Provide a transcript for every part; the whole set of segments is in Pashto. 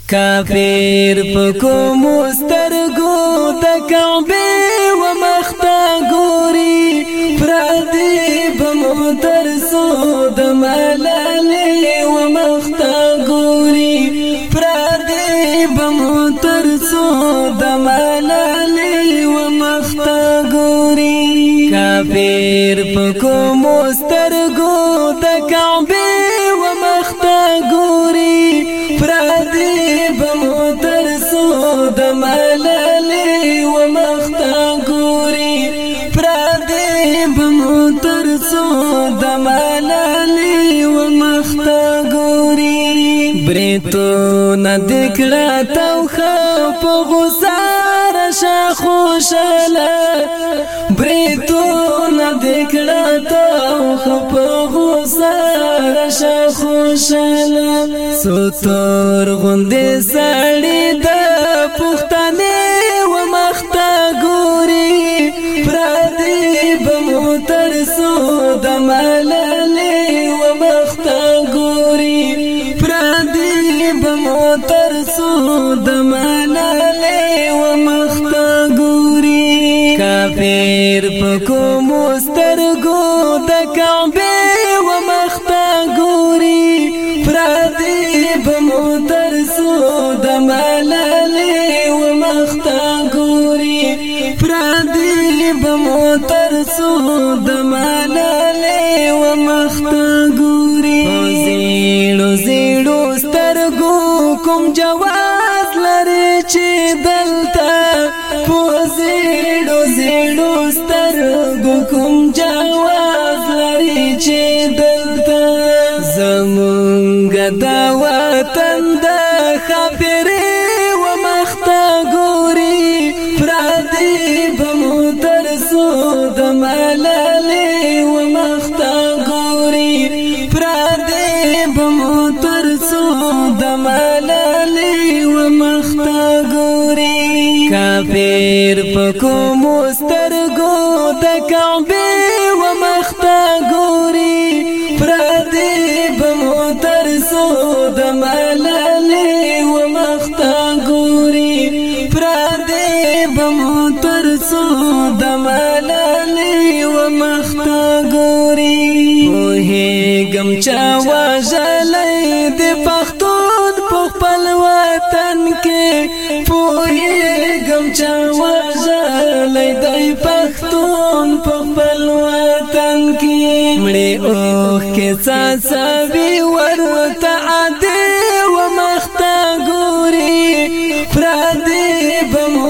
کافر پکو مسترگو دا کعبه و مختا گوری پرادی بمترسو دا ملالی و مختا گوری پرادی بمترسو دا ملالی و مختا گوری کافر پکو مسترگو دا کعبه و مختا گوری پرادی بمترسو دا ملالی و مختا گوری پرادی بمترسو دا ملالی و مختا گوری بریتو ندکڑا توخا پا غسار شا خوشالا بریتو ندکڑا توخا پا غسار شا خوشالا سوتور غندی ساڑی دا پختانی و مختا گوری پرادی بمترسو دا ملالی و مختا گوری پرادی بمترسو دا ملالی و مختا گوری کافر پکو مسترگو دا کعبه و مختا گوری پرادی بمترسو دا ملالی و مختا گوری پرادی بمترسو دا ملالی و مختا گوری زیڑو زیڑو سترگو کم جواز لري چی دلتا زیڑو زیڑو سترگو کم جواز لري چی دلتا زمونگ دا وطن دا خبری و مختا گوری پرادی بمترسو دا ملالی و مختا گوری پرادی بمترسو دا ملالی و مختا گوری کافر پکو مسترگو دا کعبه و مختا گوری پرادی بمترسو دا ملالی و مختا گوری پرادی بمترسو دا ملالی و مختا گوری پوهیگم چا وژلی دی پښتون په خپل وطن کې پوهیگم چا وژلی دی پښتون په خپل وطن کې مړې اوښ کې څاڅوي ورته عادي و مختا گوري پرادي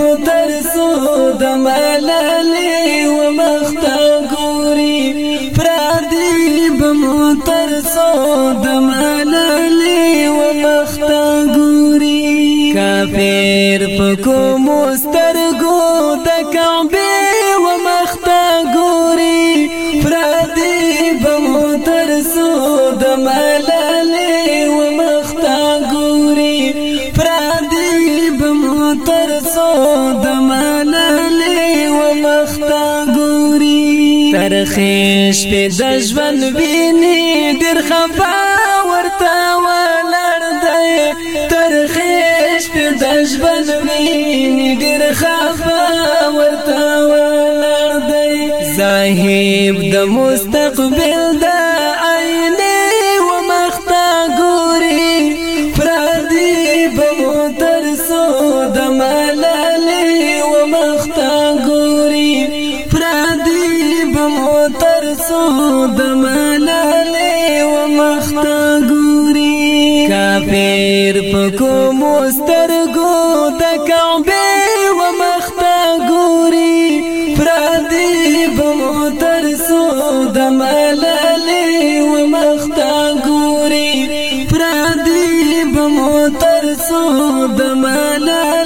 بمترسو د ملالي و مختا گوري پرادي بمترسو د ملالي و مختا گوري کافر پکو مسترګو د کعبه و مختا گوري پرادي بمترسو د ملالي و مختا گوري پرادي بمترسو د ملالي و مختا گوري ترخیش په د ژوند ویني ډېر خفا ورته ولړ دی ترخیش په د ژوند ویني ډېر خفا ورته ولړ دی صاحب د مستقبل د عینه و مختا گوري پرادي بمترسو د ملالي و مختا گوري پرادي بمترسو د ملالي و مختا گوري کافر پکو مسترګو د کعبه و مختا گوري پرادي بمترسو د ملالي و مختا گوري پرادي بمترسو د ملالي